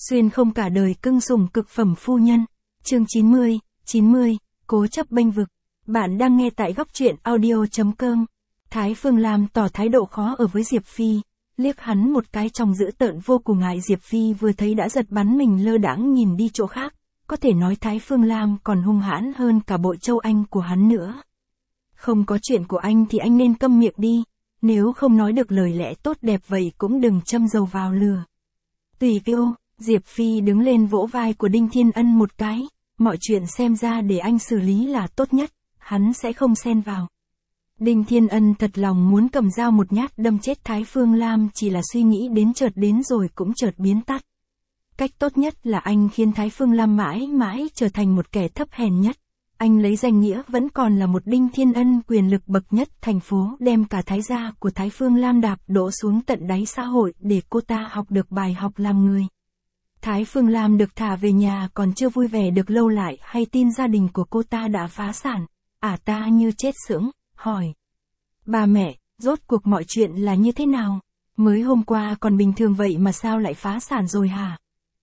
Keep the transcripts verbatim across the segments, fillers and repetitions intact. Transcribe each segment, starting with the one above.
Xuyên không cả đời cưng sủng cực phẩm phu nhân. Chương chín mươi, chín mươi, cố chấp bênh vực. Bạn đang nghe tại góc truyện audio chấm com. Thái Phương Lam tỏ thái độ khó ở với Diệp Phi, liếc hắn một cái trong dữ tợn vô cùng ngại. Diệp Phi vừa thấy đã giật bắn mình, lơ đãng nhìn đi chỗ khác. Có thể nói Thái Phương Lam còn hung hãn hơn cả Bội Châu Anh của hắn nữa. Không có chuyện của anh thì anh nên câm miệng đi, nếu không nói được lời lẽ tốt đẹp vậy cũng đừng châm dầu vào lửa. Tùy kêu, Diệp Phi đứng lên vỗ vai của Đinh Thiên Ân một cái, mọi chuyện xem ra để anh xử lý là tốt nhất, hắn sẽ không xen vào. Đinh Thiên Ân thật lòng muốn cầm dao một nhát đâm chết Thái Phương Lam, chỉ là suy nghĩ đến chợt đến rồi cũng chợt biến tắt. Cách tốt nhất là anh khiến Thái Phương Lam mãi mãi trở thành một kẻ thấp hèn nhất. Anh lấy danh nghĩa vẫn còn là một Đinh Thiên Ân quyền lực bậc nhất thành phố, đem cả Thái gia của Thái Phương Lam đạp đổ xuống tận đáy xã hội để cô ta học được bài học làm người. Thái Phương Lam được thả về nhà còn chưa vui vẻ được lâu lại hay tin gia đình của cô ta đã phá sản. Ả ta như chết sững, hỏi. Bà mẹ, rốt cuộc mọi chuyện là như thế nào? Mới hôm qua còn bình thường vậy mà sao lại phá sản rồi hả?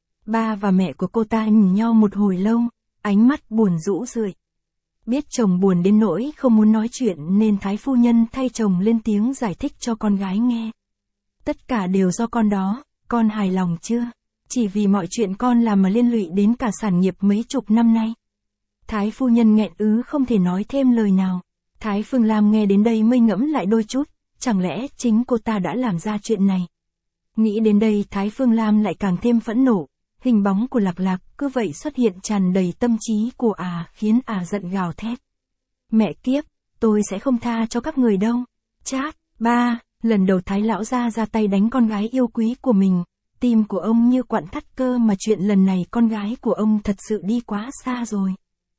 Ba và mẹ của cô ta nhìn nhau một hồi lâu, ánh mắt buồn rũ rượi. Biết chồng buồn đến nỗi không muốn nói chuyện nên Thái phu nhân thay chồng lên tiếng giải thích cho con gái nghe. Tất cả đều do con đó, con hài lòng chưa? Chỉ vì mọi chuyện con làm mà liên lụy đến cả sản nghiệp mấy chục năm nay. Thái phu nhân nghẹn ứ không thể nói thêm lời nào. Thái Phương Lam nghe đến đây mới ngẫm lại đôi chút, chẳng lẽ chính cô ta đã làm ra chuyện này? Nghĩ đến đây Thái Phương Lam lại càng thêm phẫn nộ. Hình bóng của Lạc Lạc cứ vậy xuất hiện tràn đầy tâm trí của Ả, khiến Ả giận gào thét. Mẹ kiếp, tôi sẽ không tha cho các người đâu. Chát, ba, lần đầu Thái lão gia ra tay đánh con gái yêu quý của mình. Tim của ông như quặn thắt cơ, mà chuyện lần này con gái của ông thật sự đi quá xa rồi.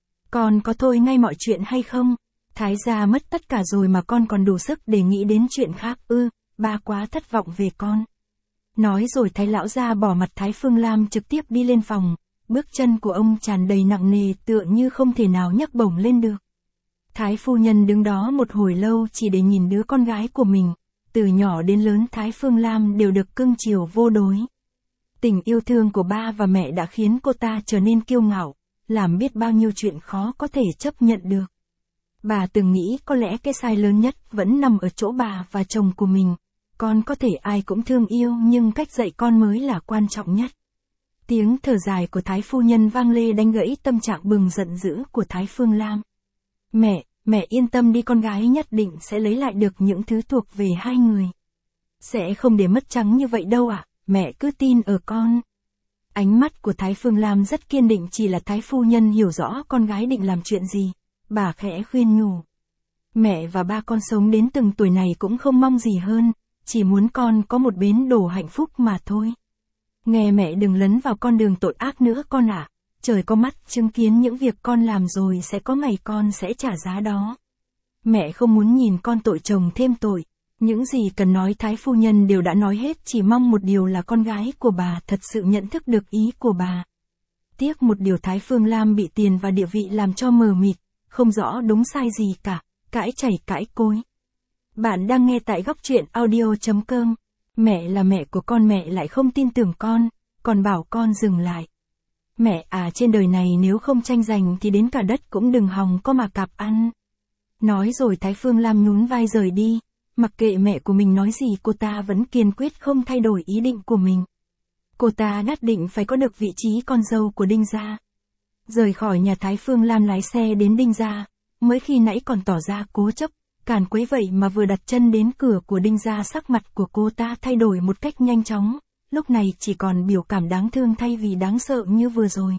Con có thôi ngay mọi chuyện hay không? Thái gia mất tất cả rồi mà con còn đủ sức để nghĩ đến chuyện khác ư? Ba quá thất vọng về con. Nói rồi Thái lão gia bỏ mặt Thái Phương Lam trực tiếp đi lên phòng, bước chân của ông tràn đầy nặng nề tựa như không thể nào nhấc bổng lên được. Thái phu nhân đứng đó một hồi lâu chỉ để nhìn đứa con gái của mình, từ nhỏ đến lớn Thái Phương Lam đều được cưng chiều vô đối. Tình yêu thương của ba và mẹ đã khiến cô ta trở nên kiêu ngạo, làm biết bao nhiêu chuyện khó có thể chấp nhận được. Bà từng nghĩ có lẽ cái sai lớn nhất vẫn nằm ở chỗ bà và chồng của mình. Con có thể ai cũng thương yêu nhưng cách dạy con mới là quan trọng nhất. Tiếng thở dài của Thái phu nhân vang lê đánh gãy tâm trạng bừng giận dữ của Thái Phương Lam. Mẹ, mẹ yên tâm đi, con gái nhất định sẽ lấy lại được những thứ thuộc về hai người. Sẽ không để mất trắng như vậy đâu ạ, à? Mẹ cứ tin ở con. Ánh mắt của Thái Phương Lam rất kiên định, chỉ là Thái phu nhân hiểu rõ con gái định làm chuyện gì. Bà khẽ khuyên nhủ. Mẹ và ba con sống đến từng tuổi này cũng không mong gì hơn. Chỉ muốn con có một bến đỗ hạnh phúc mà thôi. Nghe mẹ đừng lấn vào con đường tội ác nữa con ạ. À. Trời có mắt chứng kiến những việc con làm rồi sẽ có ngày con sẽ trả giá đó. Mẹ không muốn nhìn con tội chồng thêm tội. Những gì cần nói Thái phu nhân đều đã nói hết, chỉ mong một điều là con gái của bà thật sự nhận thức được ý của bà. Tiếc một điều Thái Phương Lam bị tiền và địa vị làm cho mờ mịt, không rõ đúng sai gì cả, cãi chảy cãi cối. Bạn đang nghe tại góc truyện audio chấm com. Mẹ là mẹ của con, mẹ lại không tin tưởng con, còn bảo con dừng lại. Mẹ à, trên đời này nếu không tranh giành thì đến cả đất cũng đừng hòng có mà cạp ăn. Nói rồi Thái Phương Lam nhún vai rời đi, mặc kệ mẹ của mình nói gì cô ta vẫn kiên quyết không thay đổi ý định của mình. Cô ta nhất định phải có được vị trí con dâu của Đinh gia. Rời khỏi nhà Thái Phương Lam lái xe đến Đinh gia, mới khi nãy còn tỏ ra cố chấp, càn quấy vậy mà vừa đặt chân đến cửa của Đinh gia sắc mặt của cô ta thay đổi một cách nhanh chóng, lúc này chỉ còn biểu cảm đáng thương thay vì đáng sợ như vừa rồi.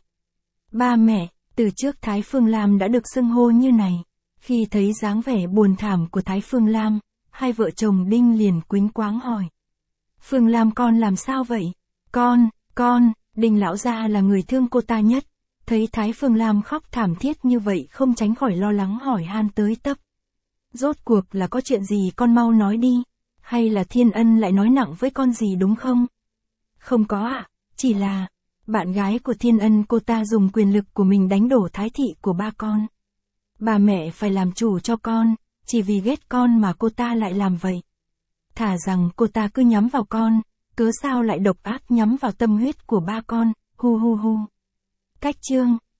Ba mẹ, từ trước Thái Phương Lam đã được xưng hô như này. Khi thấy dáng vẻ buồn thảm của Thái Phương Lam, hai vợ chồng Đinh liền quýnh quáng hỏi. Phương Lam con làm sao vậy? Con, con, Đinh lão gia là người thương cô ta nhất. Thấy Thái Phương Lam khóc thảm thiết như vậy không tránh khỏi lo lắng hỏi han tới tấp. Rốt cuộc là có chuyện gì con mau nói đi, hay là Thiên Ân lại nói nặng với con gì đúng không? Không có ạ, à, chỉ là, bạn gái của Thiên Ân cô ta dùng quyền lực của mình đánh đổ thái thị của ba con. Bà mẹ phải làm chủ cho con, chỉ vì ghét con mà cô ta lại làm vậy. Thả rằng cô ta cứ nhắm vào con, Cớ sao lại độc ác nhắm vào tâm huyết của ba con, hu hu hu. Cách chương